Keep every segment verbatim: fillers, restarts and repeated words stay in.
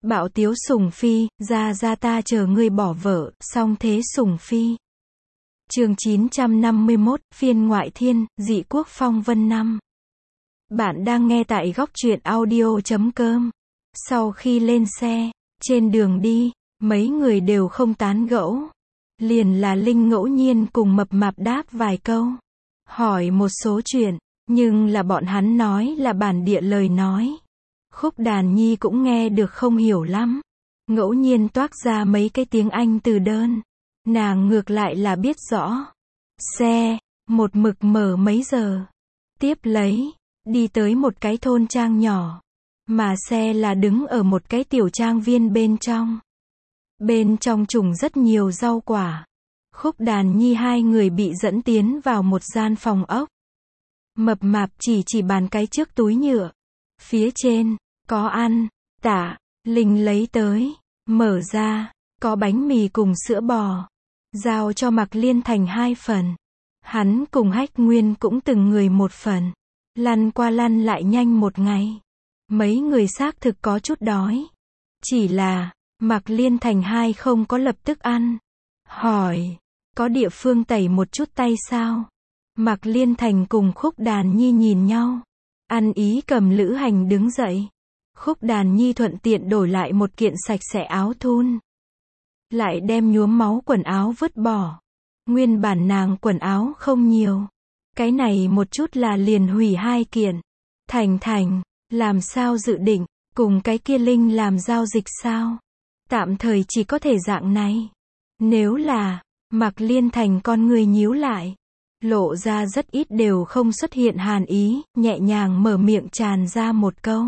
Bạo tiếu Sùng Phi, ra ra ta chờ ngươi bỏ vợ, song thế Sùng Phi. Chương chín trăm năm mươi mốt, phiên ngoại thiên, dị quốc phong vân năm. Bạn đang nghe tại góc truyện audio chấm com. Sau khi lên xe, trên đường đi, mấy người đều không tán gẫu. Liền là Linh ngẫu nhiên cùng Mập Mạp đáp vài câu. Hỏi một số chuyện, nhưng là bọn hắn nói là bản địa lời nói. Khúc Đàn Nhi cũng nghe được không hiểu lắm. Ngẫu nhiên toác ra mấy cái tiếng Anh từ đơn. Nàng ngược lại là biết rõ. Xe, một mực mở mấy giờ. Tiếp lấy, đi tới một cái thôn trang nhỏ. Mà xe là đứng ở một cái tiểu trang viên bên trong. Bên trong trùng rất nhiều rau quả. Khúc Đàn Nhi hai người bị dẫn tiến vào một gian phòng ốc. Mập Mạp chỉ chỉ bàn cái trước túi nhựa. Phía trên, có ăn, tả, Linh lấy tới, mở ra, có bánh mì cùng sữa bò. Giao cho Mạc Liên thành hai phần. Hắn cùng Hách Nguyên cũng từng người một phần. Lăn qua lăn lại nhanh một ngày. Mấy người xác thực có chút đói. Chỉ là, Mạc Liên thành hai không có lập tức ăn. Hỏi, có địa phương tẩy một chút tay sao? Mạc Liên thành cùng Khúc Đàn Nhi nhìn nhau. Ăn ý cầm lữ hành đứng dậy. Khúc Đàn Nhi thuận tiện đổi lại một kiện sạch sẽ áo thun. Lại đem nhuốm máu quần áo vứt bỏ. Nguyên bản nàng quần áo không nhiều. Cái này một chút là liền hủy hai kiện. Thành Thành, làm sao dự định, cùng cái kia Linh làm giao dịch sao? Tạm thời chỉ có thể dạng này. Nếu là, Mạc Liên thành con người nhíu lại. Lộ ra rất ít đều không xuất hiện hàn ý, nhẹ nhàng mở miệng tràn ra một câu.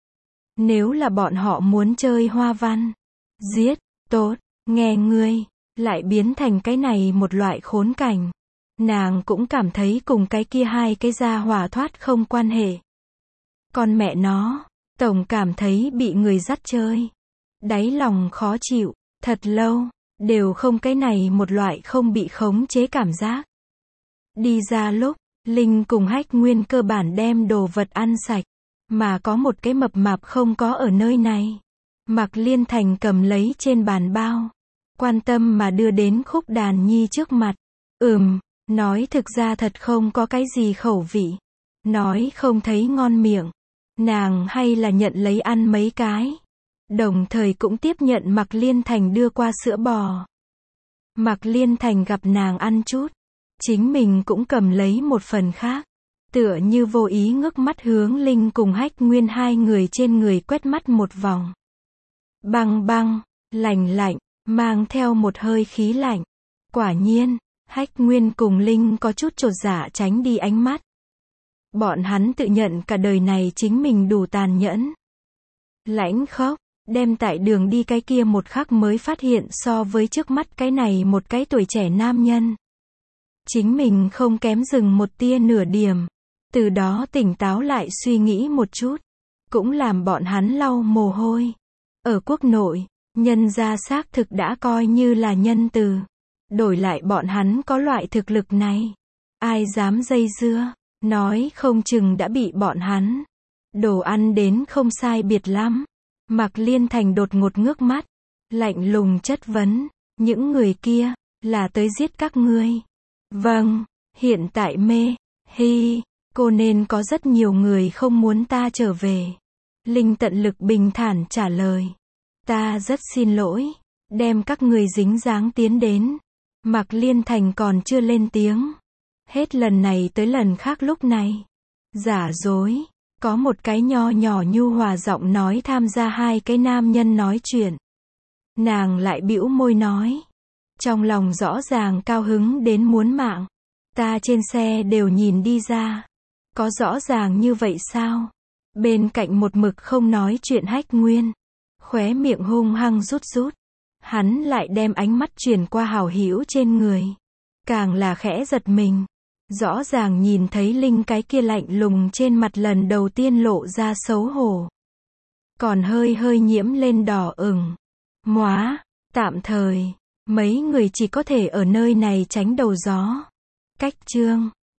Nếu là bọn họ muốn chơi hoa văn, giết, tốt, nghe ngươi, lại biến thành cái này một loại khốn cảnh. Nàng cũng cảm thấy cùng cái kia hai cái gia hỏa thoát không quan hệ. Con mẹ nó, tổng cảm thấy bị người dắt chơi. Đáy lòng khó chịu, thật lâu, đều không cái này một loại không bị khống chế cảm giác. Đi ra lúc, Linh cùng Hách Nguyên cơ bản đem đồ vật ăn sạch. Mà có một cái Mập Mạp không có ở nơi này. Mạc Liên thành cầm lấy trên bàn bao. Quan tâm mà đưa đến Khúc Đàn Nhi trước mặt. Ừm, nói thực ra thật không có cái gì khẩu vị. Nói không thấy ngon miệng. Nàng hay là nhận lấy ăn mấy cái. Đồng thời cũng tiếp nhận Mạc Liên thành đưa qua sữa bò. Mạc Liên thành gặp nàng ăn chút. Chính mình cũng cầm lấy một phần khác. Tựa như vô ý ngước mắt hướng Linh cùng Hách Nguyên hai người trên người quét mắt một vòng. Băng băng, lạnh lạnh, mang theo một hơi khí lạnh. Quả nhiên, Hách Nguyên cùng Linh có chút chột dạ tránh đi ánh mắt. Bọn hắn tự nhận cả đời này chính mình đủ tàn nhẫn. Lãnh khốc, đem tại đường đi cái kia một khắc mới phát hiện so với trước mắt cái này một cái tuổi trẻ nam nhân. Chính mình không kém dừng một tia nửa điểm. Từ đó tỉnh táo lại suy nghĩ một chút. Cũng làm bọn hắn lau mồ hôi. Ở quốc nội, nhân gia xác thực đã coi như là nhân từ. Đổi lại bọn hắn có loại thực lực này. Ai dám dây dưa, nói không chừng đã bị bọn hắn. Đồ ăn đến không sai biệt lắm. Mạc Liên thành đột ngột ngước mắt. Lạnh lùng chất vấn. Những người kia, là tới giết các ngươi. Vâng, hiện tại mê, hi. Cô nên có rất nhiều người không muốn ta trở về. Linh tận lực bình thản trả lời. Ta rất xin lỗi. Đem các người dính dáng tiến đến. Mạc Liên thành còn chưa lên tiếng. Hết lần này tới lần khác lúc này. Giả dối. Có một cái nho nhỏ nhu hòa giọng nói tham gia hai cái nam nhân nói chuyện. Nàng lại bĩu môi nói. Trong lòng rõ ràng cao hứng đến muốn mạng. Ta trên xe đều nhìn đi ra. Có rõ ràng như vậy sao? Bên cạnh một mực không nói chuyện Hách Nguyên. Khóe miệng hung hăng rút rút. Hắn lại đem ánh mắt chuyển qua Hảo Hữu trên người. Càng là khẽ giật mình. Rõ ràng nhìn thấy Linh cái kia lạnh lùng trên mặt lần đầu tiên lộ ra xấu hổ. Còn hơi hơi nhiễm lên đỏ ửng. Móa, tạm thời, mấy người chỉ có thể ở nơi này tránh đầu gió. Cách chương.